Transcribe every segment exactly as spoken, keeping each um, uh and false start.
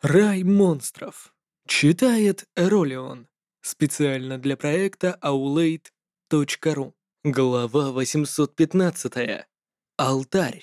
Рай монстров. Читает Эролион. Специально для проекта аулейт точка ру. Глава восемьсот пятнадцать. Алтарь.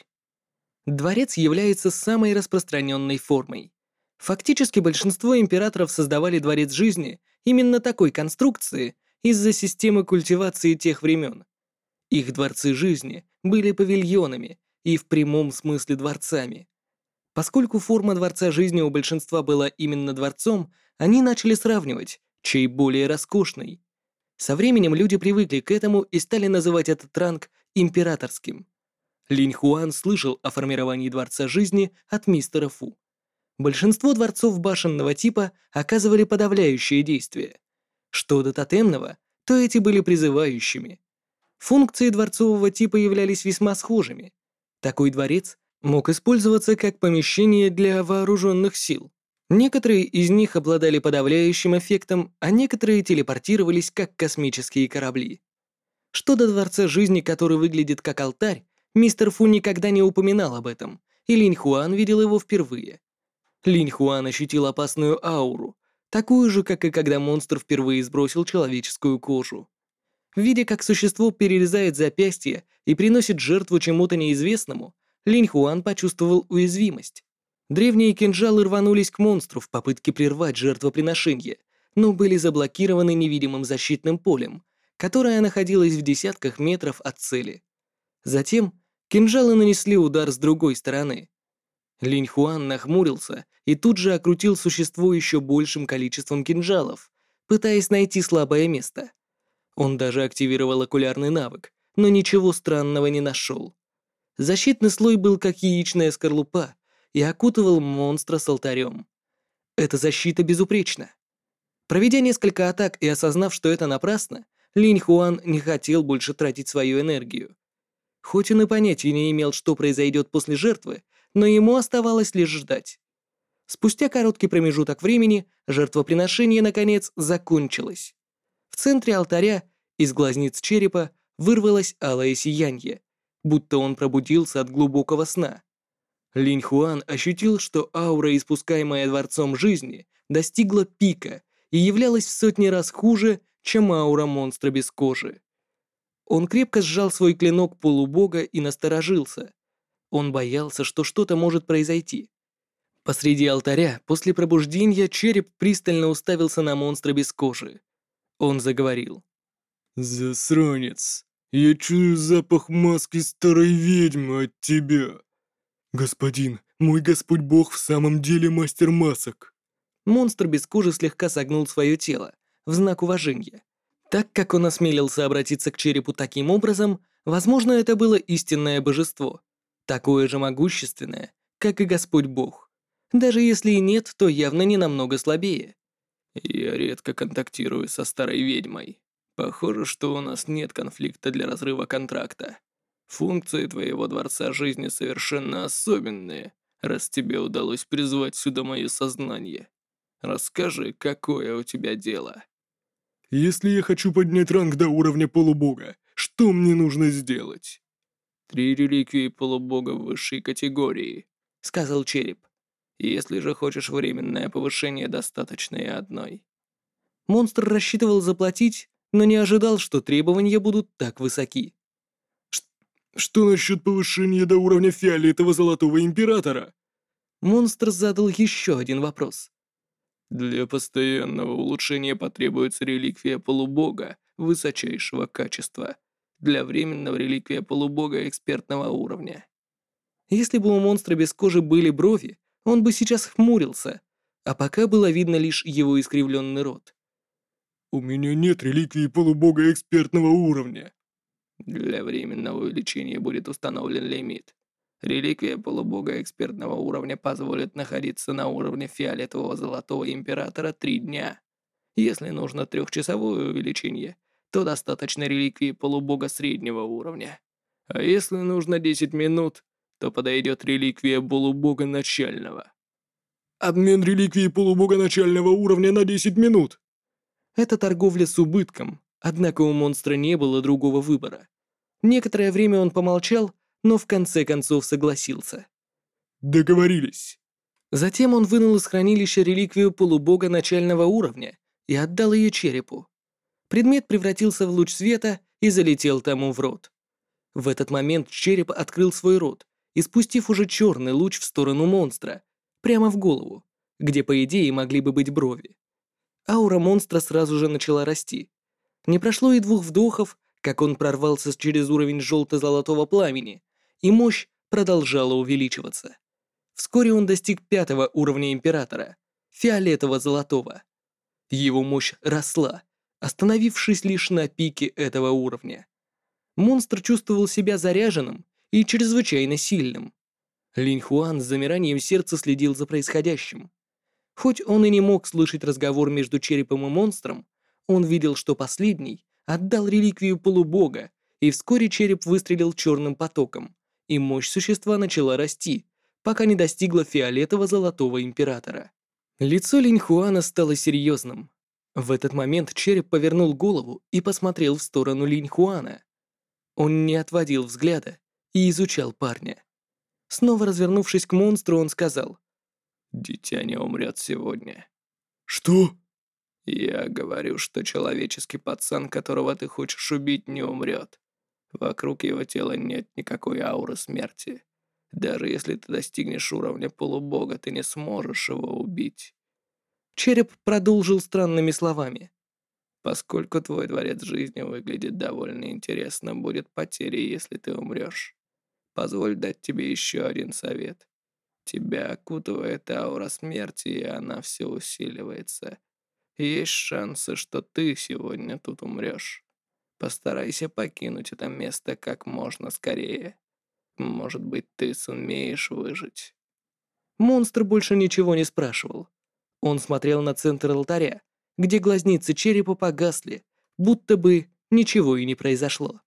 Дворец является самой распространенной формой. Фактически большинство императоров создавали дворец жизни именно такой конструкции из-за системы культивации тех времен. Их дворцы жизни были павильонами и в прямом смысле дворцами. Поскольку форма Дворца Жизни у большинства была именно дворцом, они начали сравнивать, чей более роскошный. Со временем люди привыкли к этому и стали называть этот ранг императорским. Линь Хуан слышал о формировании Дворца Жизни от мистера Фу. Большинство дворцов башенного типа оказывали подавляющее действие. Что до тотемного, то эти были призывающими. Функции дворцового типа являлись весьма схожими. Такой дворец мог использоваться как помещение для вооруженных сил. Некоторые из них обладали подавляющим эффектом, а некоторые телепортировались как космические корабли. Что до Дворца Жизни, который выглядит как алтарь, мистер Фу никогда не упоминал об этом, и Линь Хуан видел его впервые. Линь Хуан ощутил опасную ауру, такую же, как и когда монстр впервые сбросил человеческую кожу. Видя, как существо перерезает запястье и приносит жертву чему-то неизвестному, Линь Хуан почувствовал уязвимость. Древние кинжалы рванулись к монстру в попытке прервать жертвоприношение, но были заблокированы невидимым защитным полем, которое находилось в десятках метров от цели. Затем кинжалы нанесли удар с другой стороны. Линь Хуан нахмурился и тут же окрутил существо еще большим количеством кинжалов, пытаясь найти слабое место. Он даже активировал окулярный навык, но ничего странного не нашел. Защитный слой был как яичная скорлупа и окутывал монстра с алтарем. Эта защита безупречна. Проведя несколько атак и осознав, что это напрасно, Линь Хуан не хотел больше тратить свою энергию. Хоть он и понятия не имел, что произойдет после жертвы, но ему оставалось лишь ждать. Спустя короткий промежуток времени жертвоприношение, наконец, закончилось. В центре алтаря из глазниц черепа вырвалось алое сияние, будто он пробудился от глубокого сна. Линь Хуан ощутил, что аура, испускаемая Дворцом Жизни, достигла пика и являлась в сотни раз хуже, чем аура монстра без кожи. Он крепко сжал свой клинок полубога и насторожился. Он боялся, что что-то может произойти. Посреди алтаря, после пробуждения, череп пристально уставился на монстра без кожи. Он заговорил. «Засранец, я чую запах маски старой ведьмы от тебя. Господин, мой Господь Бог в самом деле мастер масок». Монстр без кожи слегка согнул свое тело, в знак уважения. Так как он осмелился обратиться к черепу таким образом, возможно, это было истинное божество, такое же могущественное, как и Господь Бог. Даже если и нет, то явно не намного слабее. «Я редко контактирую со старой ведьмой. Похоже, что у нас нет конфликта для разрыва контракта. Функции твоего Дворца Жизни совершенно особенные, раз тебе удалось призвать сюда мое сознание. Расскажи, какое у тебя дело?» «Если я хочу поднять ранг до уровня полубога, что мне нужно сделать?» «Три реликвии полубога высшей категории», — сказал череп. «Если же хочешь временное повышение, достаточно и одной». Монстр рассчитывал заплатить, но не ожидал, что требования будут так высоки. «Что насчет повышения до уровня фиолетового золотого императора?» Монстр задал еще один вопрос. «Для постоянного улучшения потребуется реликвия полубога высочайшего качества. Для временного реликвия полубога экспертного уровня». Если бы у монстра без кожи были брови, он бы сейчас хмурился, а пока было видно лишь его искривленный рот. «У меня нет реликвии полубога экспертного уровня». «Для временного увеличения будет установлен лимит. Реликвия полубога экспертного уровня позволит находиться на уровне фиолетового золотого императора три дня. Если нужно трехчасовое увеличение, то достаточно реликвии полубога среднего уровня. А если нужно десять минут, то подойдет реликвия полубога начального». «Обмен реликвии полубога начального уровня на десять минут». Это торговля с убытком, однако у монстра не было другого выбора. Некоторое время он помолчал, но в конце концов согласился. «Договорились». Затем он вынул из хранилища реликвию полубога начального уровня и отдал ее черепу. Предмет превратился в луч света и залетел тому в рот. В этот момент череп открыл свой рот, испустив уже черный луч в сторону монстра, прямо в голову, где, по идее, могли бы быть брови. Аура монстра сразу же начала расти. Не прошло и двух вдохов, как он прорвался через уровень желто-золотого пламени, и мощь продолжала увеличиваться. Вскоре он достиг пятого уровня Императора, фиолетово-золотого. Его мощь росла, остановившись лишь на пике этого уровня. Монстр чувствовал себя заряженным и чрезвычайно сильным. Линь Хуан с замиранием сердца следил за происходящим. Хоть он и не мог слышать разговор между черепом и монстром, он видел, что последний отдал реликвию полубога, и вскоре череп выстрелил черным потоком, и мощь существа начала расти, пока не достигла фиолетово-золотого императора. Лицо Линь Хуана стало серьезным. В этот момент череп повернул голову и посмотрел в сторону Линь Хуана. Он не отводил взгляда и изучал парня. Снова развернувшись к монстру, он сказал: «Дитя не умрет сегодня». «Что?» «Я говорю, что человеческий пацан, которого ты хочешь убить, не умрет. Вокруг его тела нет никакой ауры смерти. Даже если ты достигнешь уровня полубога, ты не сможешь его убить». Череп продолжил странными словами. «Поскольку твой дворец жизни выглядит довольно интересно, будет потерей, если ты умрешь. Позволь дать тебе еще один совет. Тебя окутывает аура смерти, и она все усиливается. Есть шансы, что ты сегодня тут умрешь. Постарайся покинуть это место как можно скорее. Может быть, ты сумеешь выжить». Монстр больше ничего не спрашивал. Он смотрел на центр алтаря, где глазницы черепа погасли, будто бы ничего и не произошло.